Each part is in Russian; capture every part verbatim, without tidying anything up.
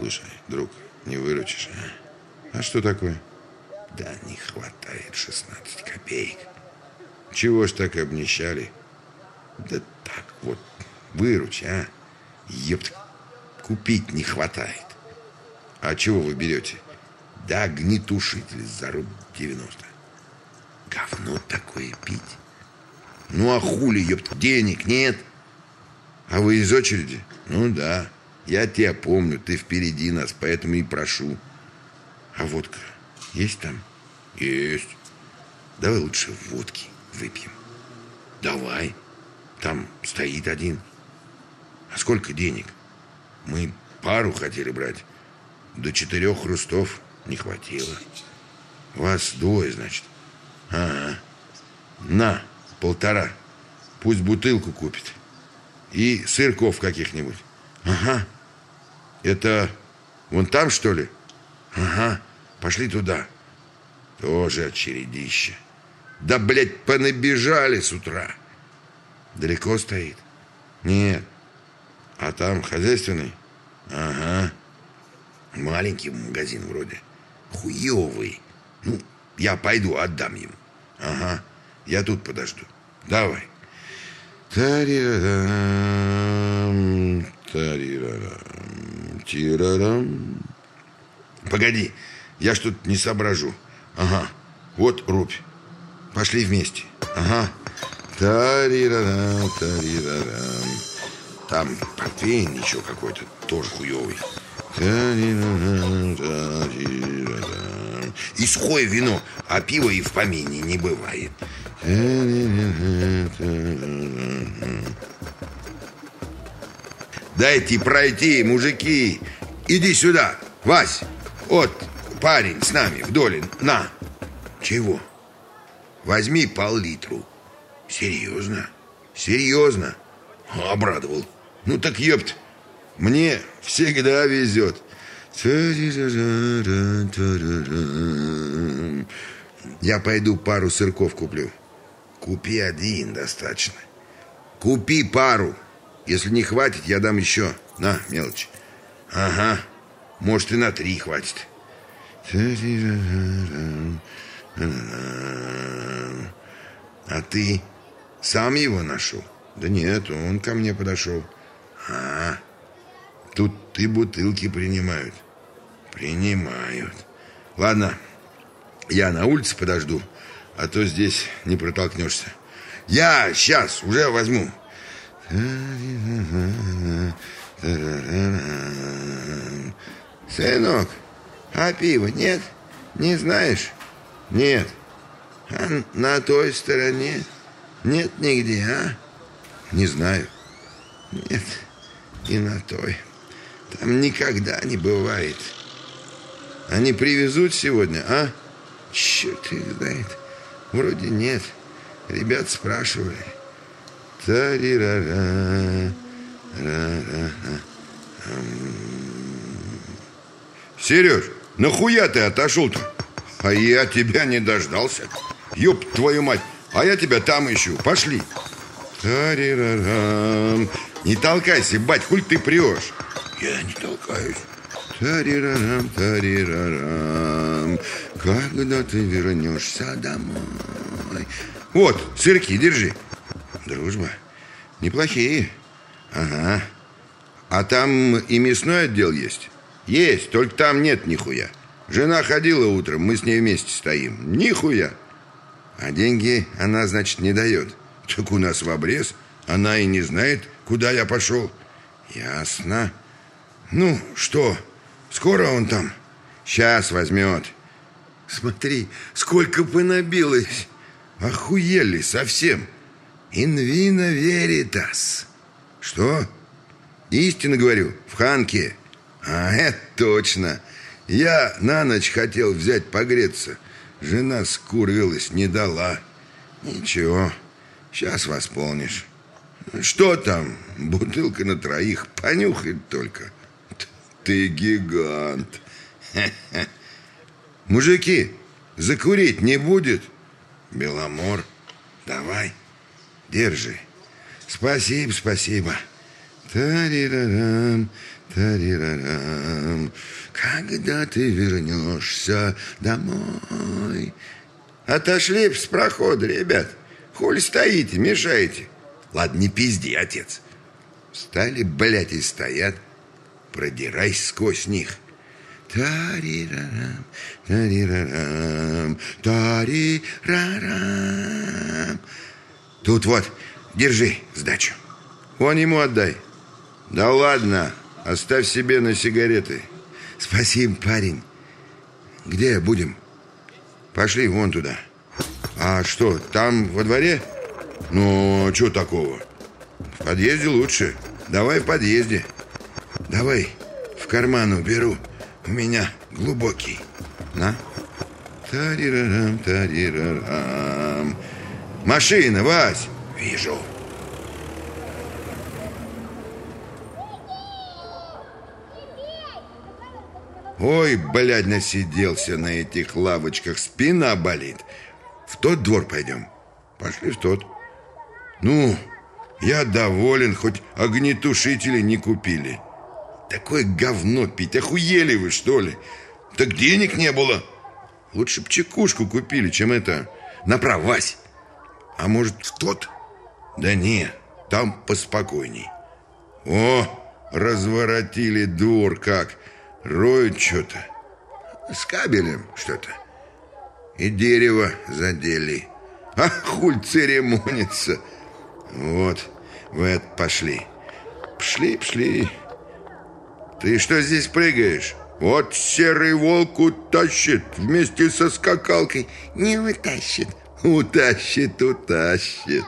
Слушай, друг, не выручишь, а? А что такое? Да не хватает шестнадцать копеек. Чего ж так обнищали? Да так вот, выручи, а? Ёпт, купить не хватает. А чего вы берете? Да огнетушитель за рубль девяносто. Говно такое пить. Ну а хули, ёпт, денег нет? А вы из очереди? Ну да, я тебя помню, ты впереди нас, поэтому и прошу. А водка есть там? Есть. Давай лучше водки выпьем. Давай. Там стоит один. А сколько денег? Мы пару хотели брать. До четырех хрустов не хватило. Вас двое, значит. Ага. На, полтора. Пусть бутылку купит. И сырков каких-нибудь. Ага. Это вон там, что ли? Ага. Пошли туда. Тоже очередище. Да, блядь, понабежали с утра. Далеко стоит? Нет. А там хозяйственный? Ага. Маленький магазин вроде. Хуёвый. Ну, я пойду, отдам ему. Ага. Я тут подожду. Давай. Тарирарам, тарирарам, тирарам. Погоди, я что-то не соображу. Ага, вот рубь. Пошли вместе. Ага. Тарирарам, тарирарам. Там портвейн еще какой-то, тоже хуёвый. Тарирарам, тарирарам. И сухое вино, а пива и в помине не бывает. Дайте пройти, мужики. Иди сюда, Вась. Вот парень с нами в доле. На. Чего? Возьми пол-литру. Серьезно? Серьезно? Обрадовал. Ну так ёпт, мне всегда везет. Я пойду пару сырков куплю. Купи один, достаточно. Купи пару. Если не хватит, я дам еще. На, мелочь. Ага. Может, и на три хватит. А ты сам его нашел? Да нет, он ко мне подошел. А, тут и бутылки принимают. Принимают. Ладно, я на улице подожду, а то здесь не протолкнешься. Я сейчас уже возьму. Сынок, а пива нет? Не знаешь? Нет. А на той стороне нет нигде, а? Не знаю. Нет, и на той. Там никогда не бывает. Они привезут сегодня, а? Черт их знает. Вроде нет. Ребят спрашивали. Тарирара. Сереж, нахуя ты отошел-то? А я тебя не дождался. Ёб твою мать. А я тебя там ищу. Пошли. Тарирарам. Не толкайся, бать, хуль ты прешь. Я не толкаюсь. Тарирарам, тарирарам. Когда ты вернешься домой? Вот, сырки, держи. Дружба. Неплохие. Ага. А там и мясной отдел есть? Есть, только там нет нихуя. Жена ходила утром, мы с ней вместе стоим. Нихуя. А деньги она, значит, не дает. Так у нас в обрез. Она и не знает, куда я пошел. Ясно. Ну, что, скоро он там? Сейчас возьмет. Смотри, сколько понабилось. Охуели совсем. In vino veritas. Что? Истинно говорю, в Ханке. А, это точно. Я на ночь хотел взять погреться. Жена скурвилась, не дала. Ничего, сейчас восполнишь. Что там? Бутылка на троих. Понюхать только. Ты гигант. Мужики, закурить не будет? Беломор, давай, держи. Спасибо, спасибо. Тарирарам, тарирарам, когда ты вернешься домой. Отошли с прохода, ребят. Хули стоите, мешаете? Ладно, не пизди, отец. Встали, блядь, и стоят. Продирайся сквозь них. Тарирарам, тарирарам, тарирарам. Тут вот, держи сдачу. Вон ему отдай. Да ладно, оставь себе на сигареты. Спасибо, парень. Где будем? Пошли вон туда. А что, там во дворе? Ну, что такого? В подъезде лучше. Давай в подъезде. Давай, в карман уберу. У меня глубокий. На. Тарирарам, тарирарам. Машина, Вась. Вижу. Ой, блядь, насиделся на этих лавочках. Спина болит. В тот двор пойдем? Пошли в тот. Ну, я доволен, хоть огнетушители не купили. Такое говно пить, охуели вы, что ли? Так денег не было. Лучше б чекушку купили, чем это. Направо, Вась. А может, в тот? Да не, там поспокойней. О, разворотили двор как. Роют что-то. С кабелем что-то. И дерево задели. А хуль церемонится. Вот, в это пошли. Пшли, пшли. Ты что здесь прыгаешь? Вот серый волк утащит вместе со скакалкой. Не утащит. Утащит, утащит.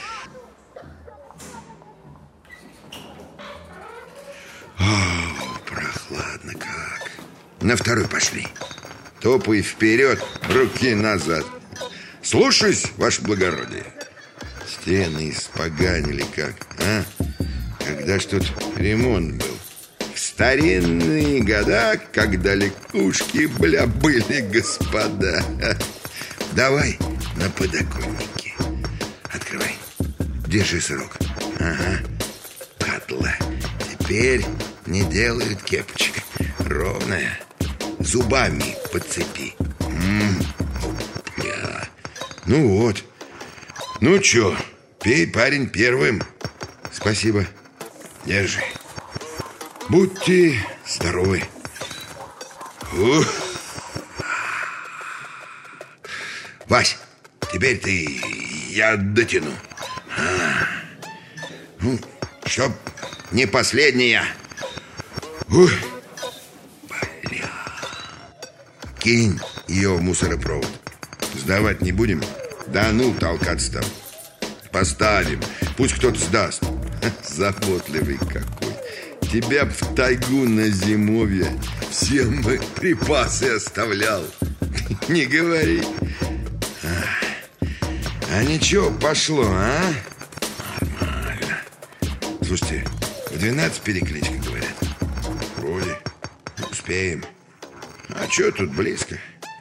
О, прохладно как. На второй пошли. Топай вперед, руки назад. Слушаюсь, ваше благородие. Стены испоганили как, а? Когда ж тут ремонт был? В старинные года, когда лягушки, бля, были, господа. Давай на подоконнике. Открывай. Держи срок. Ага. Падла. Теперь не делают кепочек. Ровная. Зубами подцепи. М-м. Опля. Ну вот. Ну чё, пей, парень, первым. Спасибо. Держи. Будьте здоровы. Ух. Вась, теперь ты, я дотяну. А. Ну, чтоб не последняя. Ух. Бля. Кинь ее в мусоропровод. Сдавать не будем? Да ну, толкаться там. Поставим, пусть кто-то сдаст. Заботливый какой. Тебя в тайгу на зимовье всем мы припасы оставлял. Не говори. А, а ничего, пошло, а? Нормально. Слушайте, в двенадцать перекличка, говорят. Вроде. Успеем. А что тут близко?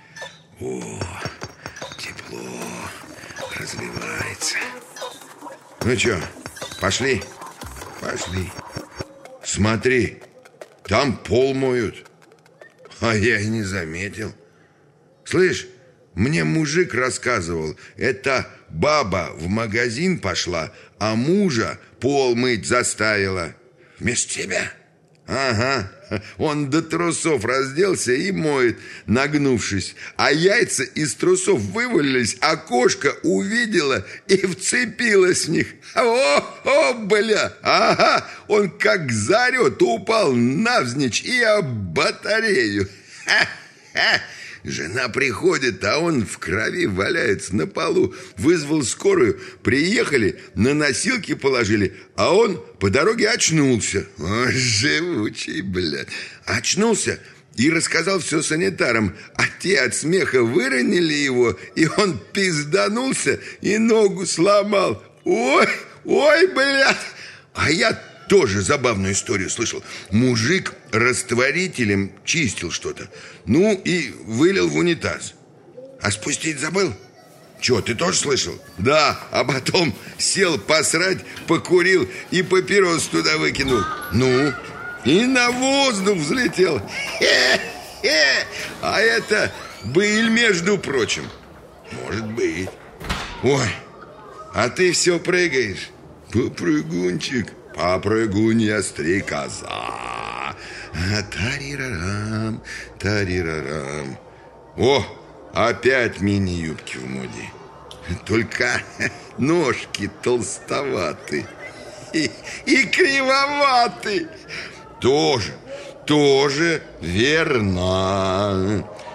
О, тепло разливается. Ну что, пошли? Пошли. Смотри, там пол моют. А я и не заметил. Слышь, мне мужик рассказывал, это баба в магазин пошла, а мужа пол мыть заставила. Вместо тебя? Ага. Он до трусов разделся и моет, нагнувшись. А яйца из трусов вывалились, а кошка увидела и вцепилась в них. О, о, бля! Ага! Он как заорет, упал навзничь и об батарею. Ха-ха! Жена приходит, а он в крови валяется на полу. Вызвал скорую, приехали, на носилки положили, а он по дороге очнулся. О, живучий, блядь. Очнулся и рассказал все санитарам, а те от смеха выронили его, и он пизданулся и ногу сломал. Ой, ой, блядь. А я тоже забавную историю слышал. Мужик растворителем чистил что-то. Ну и вылил в унитаз. А спустить забыл? Че, ты тоже слышал? Да, а потом сел посрать, покурил и папирос туда выкинул. Ну, и на воздух взлетел. Хе-хе. А это быль, между прочим. Может быть. Ой, а ты все прыгаешь. Попрыгунчик, попрыгунья стрекоза. Тарирарам, тарирарам. О, опять мини-юбки в моде. Только ножки толстоваты и, и кривоваты. Тоже, тоже верно.